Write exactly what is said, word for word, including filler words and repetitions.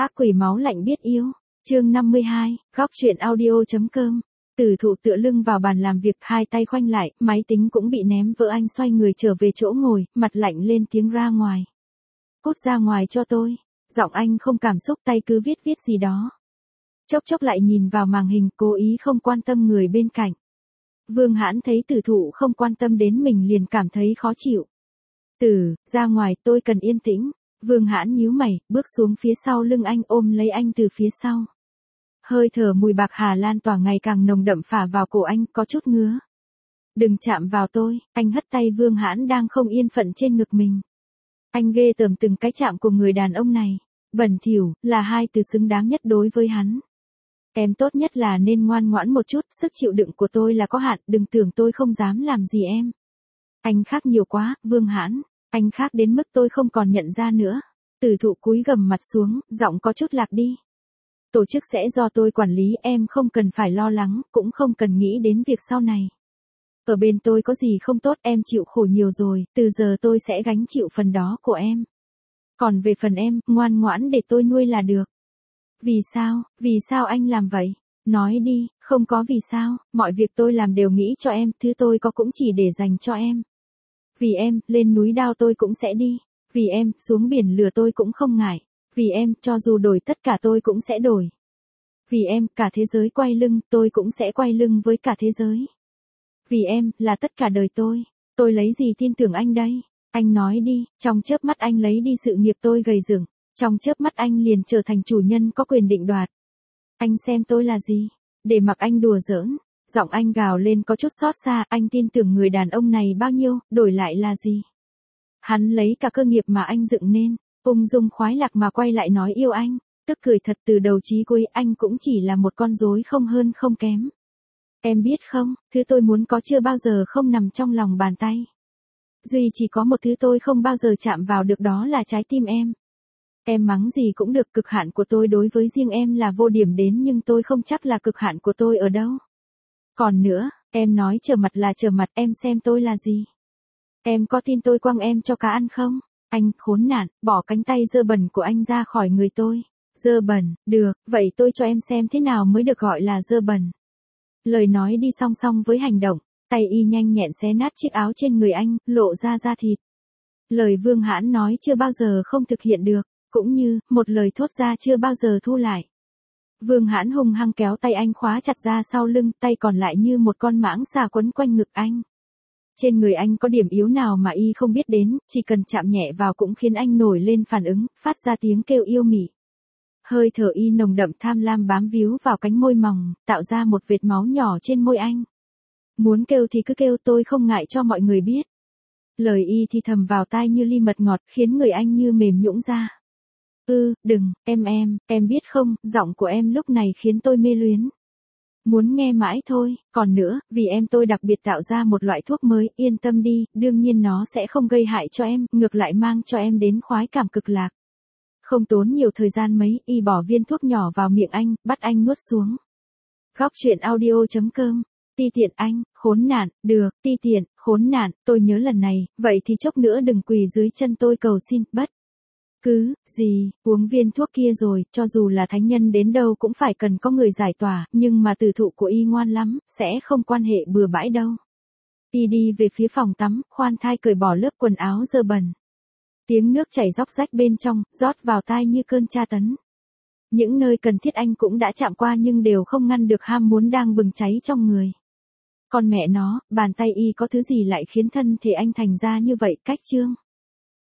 Ác quỷ máu lạnh biết yêu. Chương năm mươi hai, góc truyện audio.com. Tử Thụ tựa lưng vào bàn làm việc, hai tay khoanh lại, máy tính cũng bị ném vỡ, anh xoay người trở về chỗ ngồi, mặt lạnh lên tiếng ra ngoài. Cút ra ngoài cho tôi. Giọng anh không cảm xúc, tay cứ viết viết gì đó. Chốc chốc lại nhìn vào màn hình, cố ý không quan tâm người bên cạnh. Vương Hãn thấy Tử Thụ không quan tâm đến mình liền cảm thấy khó chịu. Tử, ra ngoài, tôi cần yên tĩnh. Vương Hãn nhíu mày, bước xuống phía sau lưng anh, ôm lấy anh từ phía sau. Hơi thở mùi bạc hà lan tỏa ngày càng nồng đậm phả vào cổ anh, có chút ngứa. Đừng chạm vào tôi, anh hất tay Vương Hãn đang không yên phận trên ngực mình. Anh ghê tởm từng cái chạm của người đàn ông này. Bẩn thỉu, là hai từ xứng đáng nhất đối với hắn. Em tốt nhất là nên ngoan ngoãn một chút, sức chịu đựng của tôi là có hạn, đừng tưởng tôi không dám làm gì em. Anh khác nhiều quá, Vương Hãn, anh khác đến mức tôi không còn nhận ra nữa. Tử Thụ cúi gằm mặt xuống, giọng có chút lạc đi. Tổ chức sẽ do tôi quản lý, em không cần phải lo lắng, cũng không cần nghĩ đến việc sau này. Ở bên tôi có gì không tốt, em chịu khổ nhiều rồi, từ giờ tôi sẽ gánh chịu phần đó của em. Còn về phần em, ngoan ngoãn để tôi nuôi là được. Vì sao, vì sao anh làm vậy? Nói đi, không có vì sao, mọi việc tôi làm đều nghĩ cho em, thứ tôi có cũng chỉ để dành cho em. Vì em, lên núi đao tôi cũng sẽ đi. Vì em, xuống biển lửa tôi cũng không ngại. Vì em, cho dù đổi tất cả tôi cũng sẽ đổi. Vì em, cả thế giới quay lưng, tôi cũng sẽ quay lưng với cả thế giới. Vì em, là tất cả đời tôi. Tôi lấy gì tin tưởng anh đây? Anh nói đi, trong chớp mắt anh lấy đi sự nghiệp tôi gầy dựng. Trong chớp mắt anh liền trở thành chủ nhân có quyền định đoạt. Anh xem tôi là gì? Để mặc anh đùa giỡn. Giọng anh gào lên có chút xót xa, anh tin tưởng người đàn ông này bao nhiêu, đổi lại là gì? Hắn lấy cả cơ nghiệp mà anh dựng nên, ung dung khoái lạc mà quay lại nói yêu anh, tức cười thật từ đầu chí cuối, anh cũng chỉ là một con rối không hơn không kém. Em biết không, thứ tôi muốn có chưa bao giờ không nằm trong lòng bàn tay. Duy chỉ có một thứ tôi không bao giờ chạm vào được, đó là trái tim em. Em mắng gì cũng được, cực hạn của tôi đối với riêng em là vô điểm đến, nhưng tôi không chắc là cực hạn của tôi ở đâu. Còn nữa, em nói trở mặt là trở mặt, em xem tôi là gì? Em có tin tôi quăng em cho cá ăn không? Anh khốn nạn, bỏ cánh tay dơ bẩn của anh ra khỏi người tôi. Dơ bẩn, được, vậy tôi cho em xem thế nào mới được gọi là dơ bẩn. Lời nói đi song song với hành động, tay y nhanh nhẹn xé nát chiếc áo trên người anh, lộ ra da thịt. Lời Vương Hãn nói chưa bao giờ không thực hiện được, cũng như, một lời thốt ra chưa bao giờ thu lại. Vương Hãn hung hăng kéo tay anh khóa chặt ra sau lưng, tay còn lại như một con mãng xà quấn quanh ngực anh. Trên người anh có điểm yếu nào mà y không biết đến, chỉ cần chạm nhẹ vào cũng khiến anh nổi lên phản ứng, phát ra tiếng kêu yêu mị. Hơi thở y nồng đậm tham lam bám víu vào cánh môi mỏng, tạo ra một vệt máu nhỏ trên môi anh. Muốn kêu thì cứ kêu, tôi không ngại cho mọi người biết. Lời y thì thầm vào tai như ly mật ngọt, khiến người anh như mềm nhũn ra. Ừ, đừng, em em, em biết không, giọng của em lúc này khiến tôi mê luyến. Muốn nghe mãi thôi, còn nữa, vì em tôi đặc biệt tạo ra một loại thuốc mới, yên tâm đi, đương nhiên nó sẽ không gây hại cho em, ngược lại mang cho em đến khoái cảm cực lạc. Không tốn nhiều thời gian mấy, y bỏ viên thuốc nhỏ vào miệng anh, bắt anh nuốt xuống. Góc truyện audio.com. Ti tiện anh, khốn nạn, được, ti tiện, khốn nạn, tôi nhớ lần này, vậy thì chốc nữa đừng quỳ dưới chân tôi cầu xin, bất. Cứ, gì, uống viên thuốc kia rồi, cho dù là thánh nhân đến đâu cũng phải cần có người giải tỏa, nhưng mà Tử Thụ của y ngoan lắm, sẽ không quan hệ bừa bãi đâu. Y đi về phía phòng tắm, khoan thai cởi bỏ lớp quần áo dơ bẩn. Tiếng nước chảy róc rách bên trong, rót vào tai như cơn tra tấn. Những nơi cần thiết anh cũng đã chạm qua nhưng đều không ngăn được ham muốn đang bừng cháy trong người. Còn mẹ nó, bàn tay y có thứ gì lại khiến thân thể anh thành ra như vậy, cách trương.